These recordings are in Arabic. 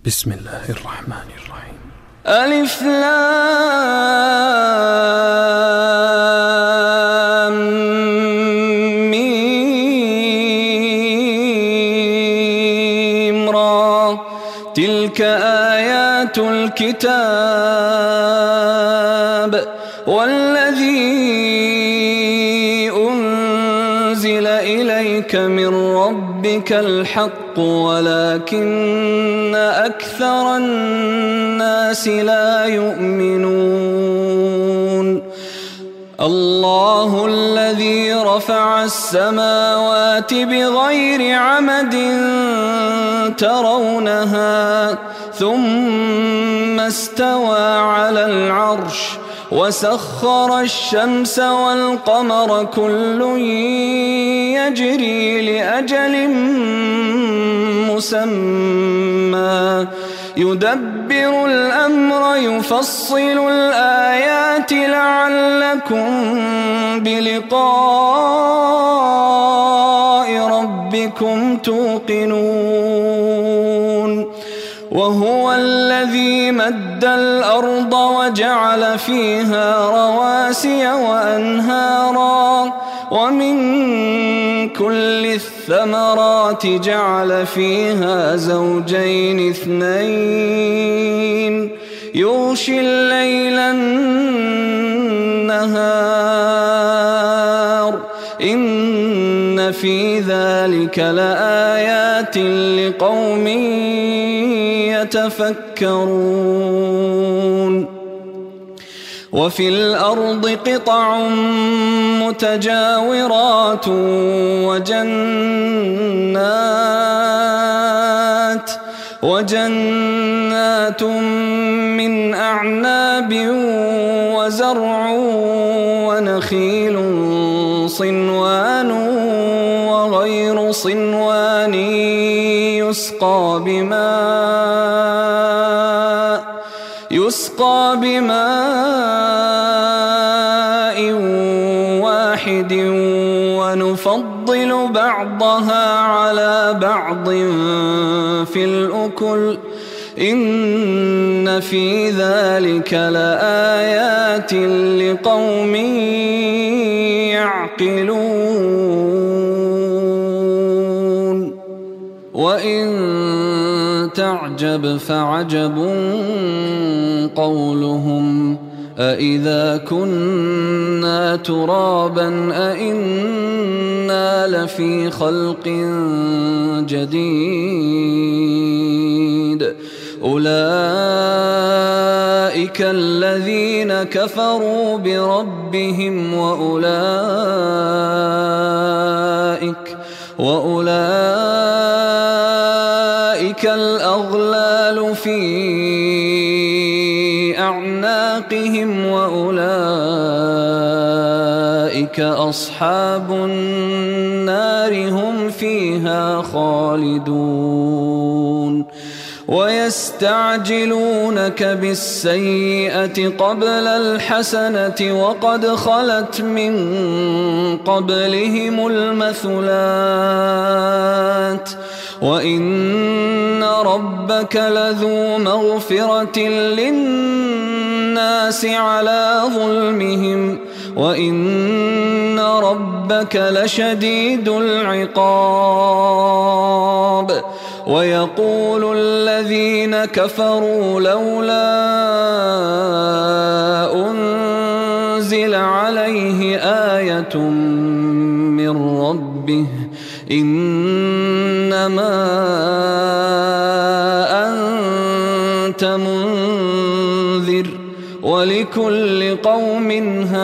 بسم الله الرحمن الرحيم. ألف لام ميم را تلك آيات الكتاب والذي أنزل إليك من ربك الحق ولكن أكثر الناس لا يؤمنون. الله الذي رفع السماوات بغير عمد ترونها ثم استوى على العرش وسخر الشمس والقمر كل يجري لأجل مسمى يدبر الأمر يفصل الآيات لعلكم بلقاء ربكم توقنون. وهو الذي مد الأرض وجعل فيها رواسي وأنهارا ومن كل الثمرات جعل فيها زوجين اثنين يغشي الليل النهار إن في ذلك لآيات لقوم يتفكرون. وفي الأرض قطع متجاورات وجنات من أعناب وزرع ونخيل صنوان وغير صنوان يسقى بماء واحد ونفضل بعضها على بعض في الأكل إن في ذلك لآيات لقوم يعقلون. وإن تعجب فعجب قولهم أإذا كنا ترابا أإنا لفي خلق جديد أولئك الذين كفروا بربهم وأولئك الأغلال في أعناقهم وأولئك أصحاب النار هم فيها خالدون. ويستعجلونك بالسيئة قبل الحسنة وقد خلت من قبلهم المثلات وإن ربك لذو مغفرة للناس على ظلمهم وإن ربك لشديد العقاب. ويقول الذين كفروا لولا أنزل عليه آية من ربه إنما أنت منذر ولكل قوم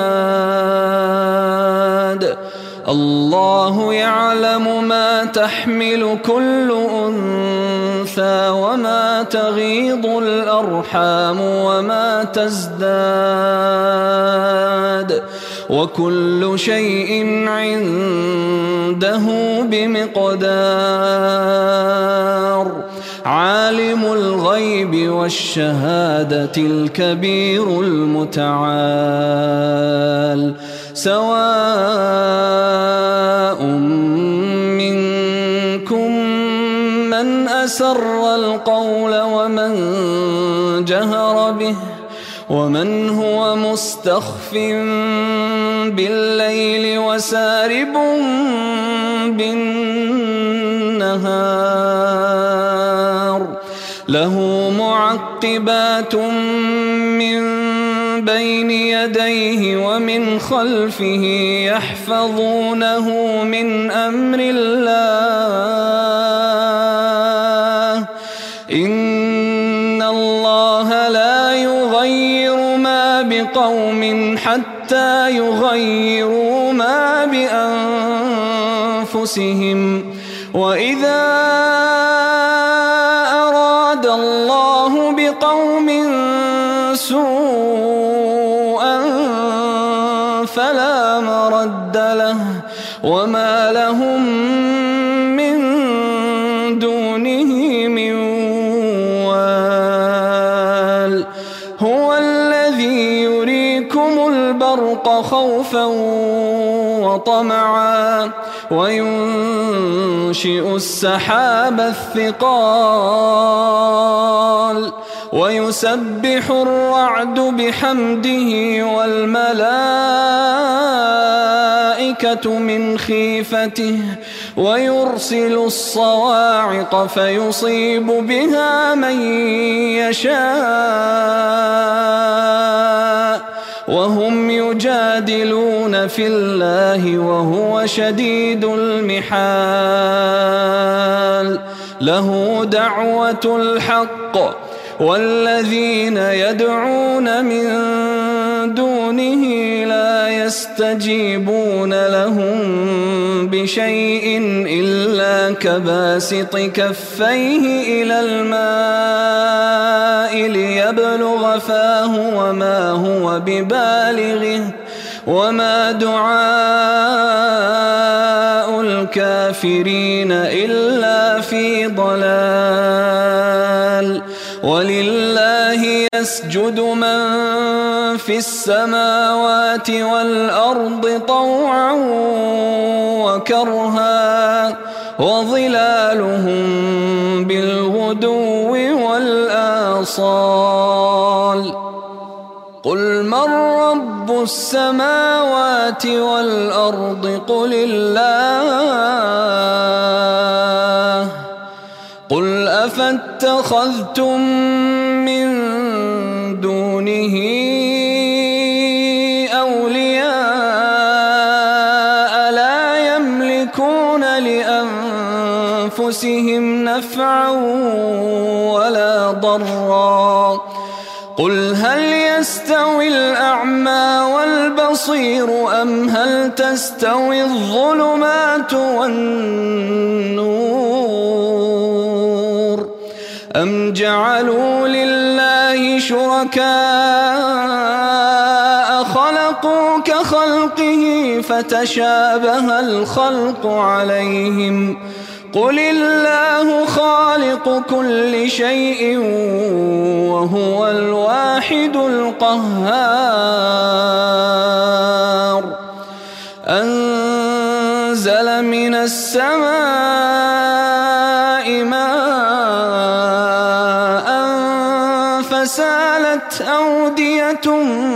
هاد الله يعلم ما تحمل كل أنثى وما تغيض الأرحام وما تزداد وكل شيء عنده بمقدار. عالم الغيب والشهادة الكبير المتعال سواء منكم من أسر القول ومن جهر به ومن هو مستخف بالليل وسارب بالنهار له معقبات من بين يديه ومن خلفه يحفظونه من أمر الله إن الله لا يغير ما بقوم حتى يغيروا ما بأنفسهم وإذا أراد الله بقوم سوءا فلا مرد له وما لهم من دونه من وال هو الذي يريكم البرق خوفا وطمعا وينشئ السحاب الثقال ويسبح الرعد بحمده والملائكة من خيفته ويرسل الصواعق فيصيب بها من يشاء وهم يجادلون في الله وهو شديد المحال له دعوة الحق والذين يدعون من دونه لا يستجيبون لهم بشيء إلا كباسط كفيه إلى الماء ليبلغ فاه وما هو ببالغه وما دعاء الكافرين إلا في ضلال ولله يسجد من في السماوات والأرض طوعا وكرها وظلالهم بالغدو والآصال قل من رب السماوات والأرض قل الله قل أفاتخذتم من دونه أولياء لا يملكون لأنفسهم نفعا ولا ضرا قل هل يستوي الأعمى والبصير أم هل تستوي الظلمات والنور أم جعلوا لله شركاء خلقوا كخلقه فتشابه الخلق عليهم قل الله خالق كل شيء وهو الواحد القهار أنزل من السماء ماء فسالت أودية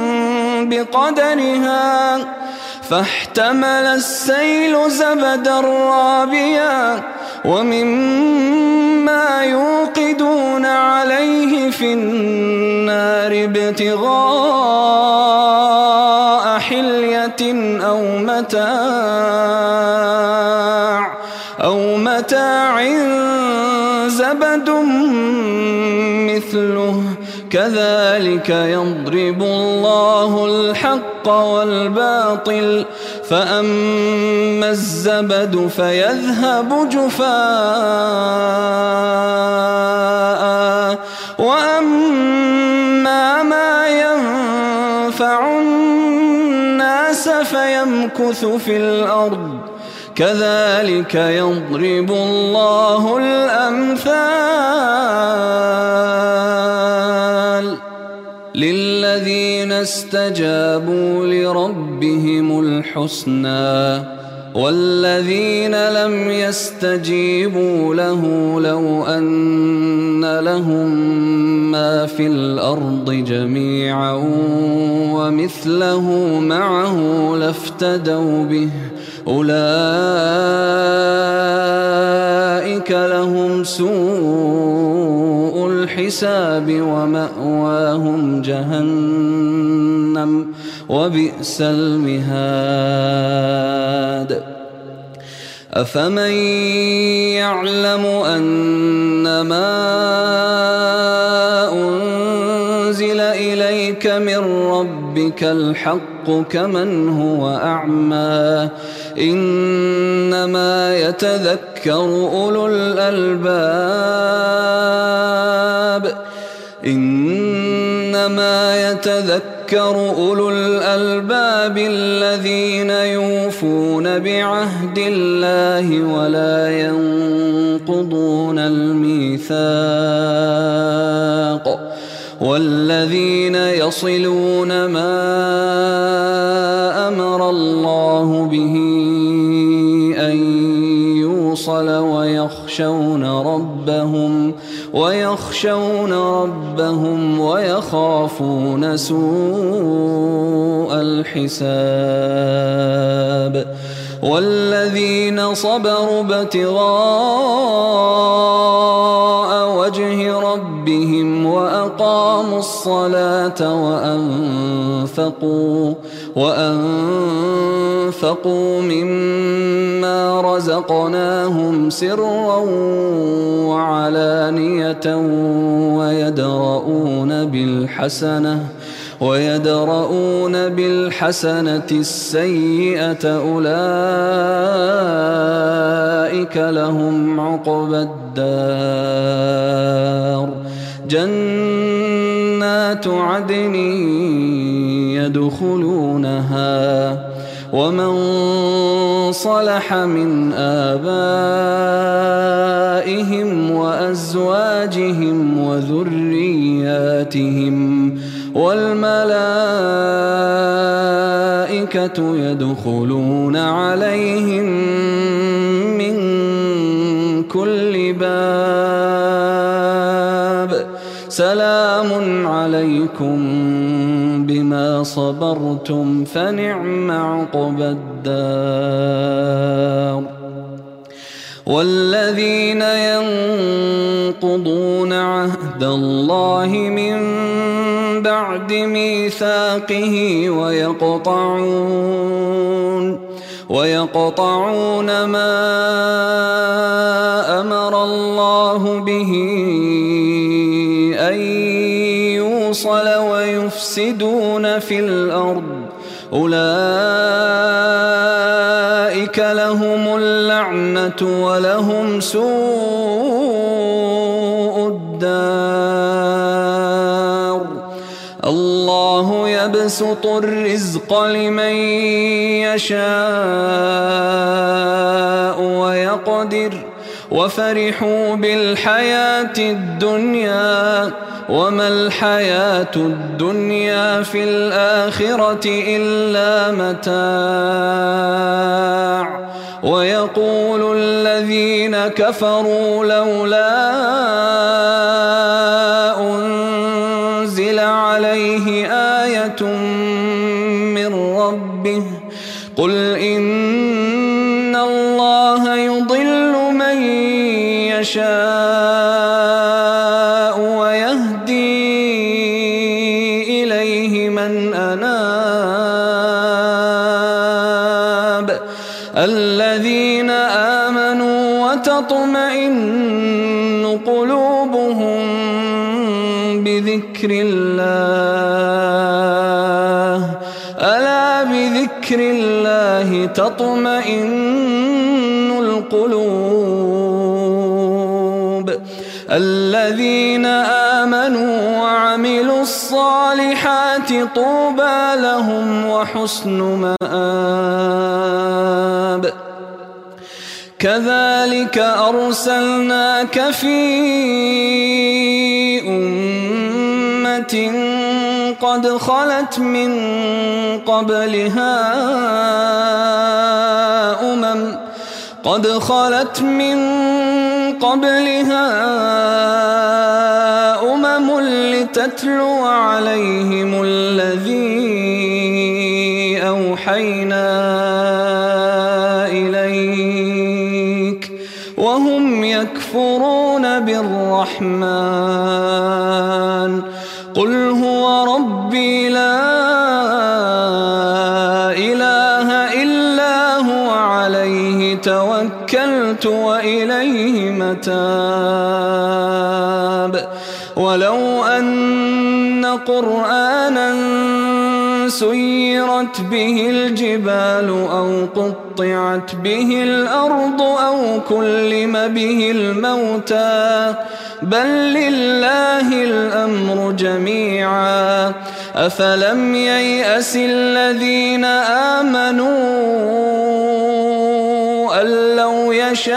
بقدرها فاحتمل السيل زبدا رابيا ومما يوقدون عليه في النار ابتغاء حلية أو متاع زبد مثله كذلك يضرب الله الحق والباطل فأما الزبد فيذهب جفاء وأما ما ينفع الناس فيمكث في الأرض كذلك يضرب الله الأمثال للذين استجابوا لربهم الحسنى والذين لم يستجيبوا له لو أن لهم ما في الأرض جميعا ومثله معه لافتدوا به أولئك لهم سوء الحساب ومأواهم جهنم وبئس المهاد أفمن يعلم أنما أنزل إليك من ربك الحق كمن هو أعمى إنما يتذكر أولو الألباب الذين يوفون بعهد الله ولا ينقضون الميثاق والذين يصلون ما أمر الله به أن يوصل ويخشون ربهم ويخافون سوء الحساب والذين صبروا ابتغاء وجه ربهم وأقاموا الصلاة وأنفقوا مما رزقناهم سرا وعلانية ويدرؤون بالحسنة السيئة أولئك لهم عقبى الدار جنات عدن يدخلونها ومن صلح من آبائهم وأزواجهم وذرياتهم والملائكة يدخلون عليهم من كل باب سلام عليكم بما صبرتم فنعم عقبى الدار والذين ينقضون عهد الله من بعد ميثاقه ويقطعون ما أمر الله به أن يوصل ويفسدون في الأرض أولئك لهم اللعنة ولهم سوء الدار الله يبسط الرزق لمن يشاء ويقدر وفرحوا بالحياة الدنيا وما الحياة الدنيا في الآخرة إلا متاع ويقول الذين كفروا لولا أنزل عليه آية من ربه قل إن الله يضل من يشاء ويهدي إليه من أناب الذين آمنوا وتطمئن قلوبهم بذكر الله ألا بذكر الله تطمئن القلوب الذين آمنوا وعملوا الصالحات طوبى لهم وحسن مآب كذلك أرسلناك في أمة قد خلت من قبلها قد خلت من قبلها أمم لتتلو عليهم الذي أوحينا إليك وهم يكفرون بالرحمن قل هو ربي لا إله إلا هو عليه توكلت وإليه متاب ولو أن قرآنا سيرت به الجبال أو قطعت به الأرض أو كلم به الموتى بل لله الأمر جميعا أفلم ييأس الذين آمنوا أن لو يشاء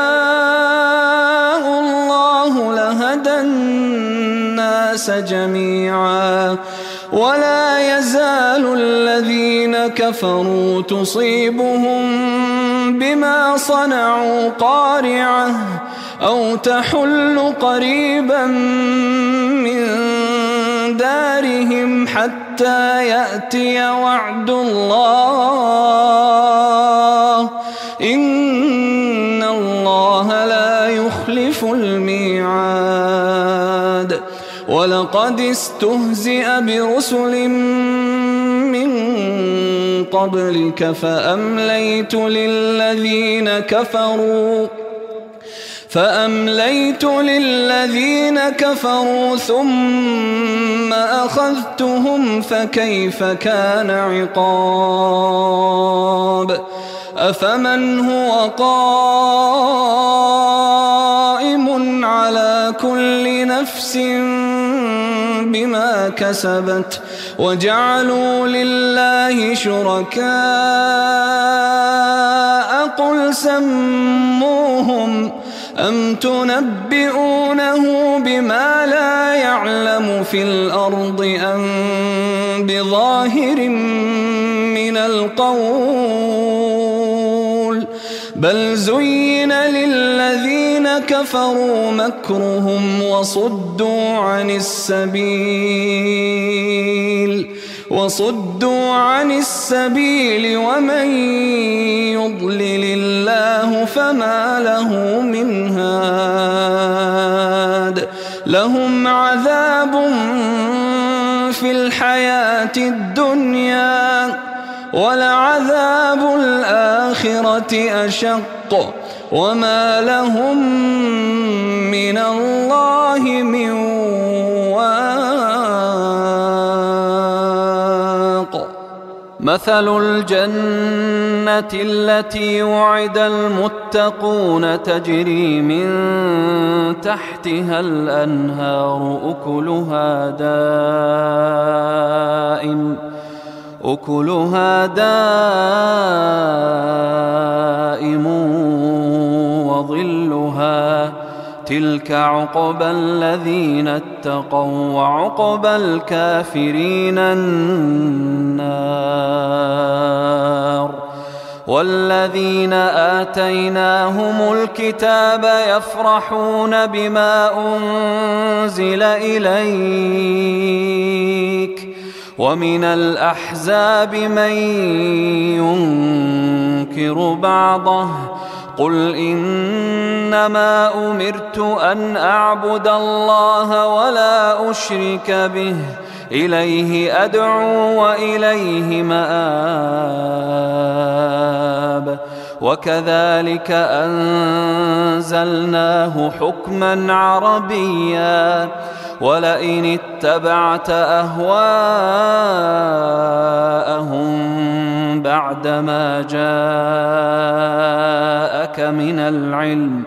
الله لهدى الناس جميعا ولا يزال الذين كفروا تصيبهم بما صنعوا قارعة أو تحل قريبا من دارهم حتى يأتي وعد الله إن الله لا يخلف الميعاد ولقد استهزئ برسل من قبلك فأمليت للذين كفروا ثم أخذتهم فكيف كان عقاب أفمن هو قائم على كل نفس بما كسبت وجعلوا لله شركاء قل سموهم أم تنبئونه بما لا يعلم في الأرض أم بظاهر من القول بل زين للذين كفروا مكرهم وصدوا عن السبيل ومن يضلل الله فما له من هاد لهم عذاب في الحياة الدنيا ولعذاب الآخرة أشق وما لهم من الله من واق مثل الجنة التي وعد المتقون تجري من تحتها الأنهار أكلها دائم وظلها تلك عقبى الذين اتقوا وعقبى الكافرين النار والذين آتيناهم الكتاب يفرحون بما أنزل إليك ومن الأحزاب من ينكر بعضه قل إنما أمرت أن أعبد الله ولا أشرك به إليه أدعو وإليه مآب وكذلك أنزلناه حكما عربيا ولئن اتبعت أهواءهم بعدما جاءك من العلم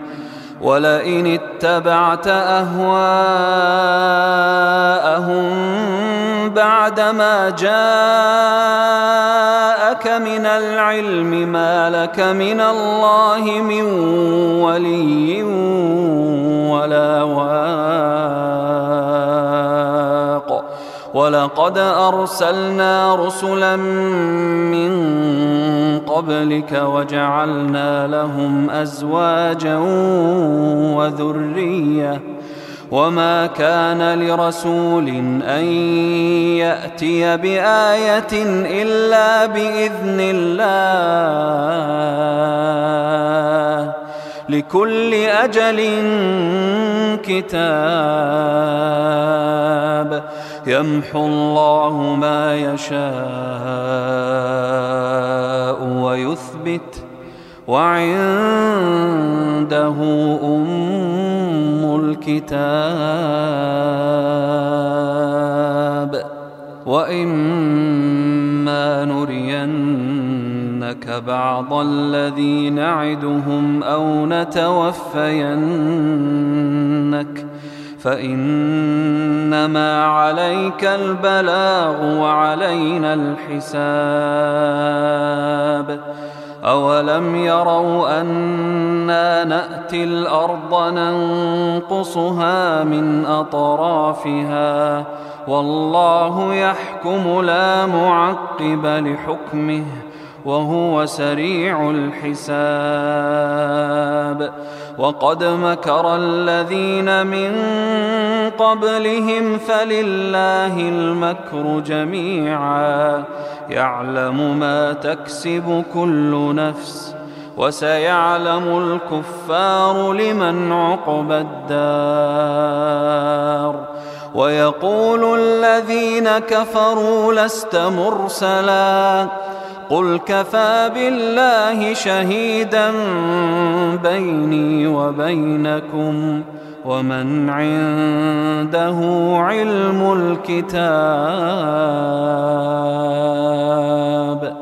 ما لك من الله من ولي ولا ولقد أرسلنا رسلا من قبلك وجعلنا لهم أزواجا وذرية وما كان لرسول أن يأتي بآية إلا بإذن الله لكل أجل كتاب يمحو الله ما يشاء ويثبت وعنده أم الكتاب وإما نرينك بعض الذي نعدهم أو نتوفينك فإنما عليك البلاغ وعلينا الحساب أولم يروا أنا نأتي الأرض ننقصها من أطرافها والله يحكم لا معقب لحكمه وهو سريع الحساب وقد مكر الذين من قبلهم فلله المكر جميعا يعلم ما تكسب كل نفس وسيعلم الكفار لمن عقبى الدار ويقول الذين كفروا لست مرسلا قل كفى بالله شهيدا بيني وبينكم ومن عنده علم الكتاب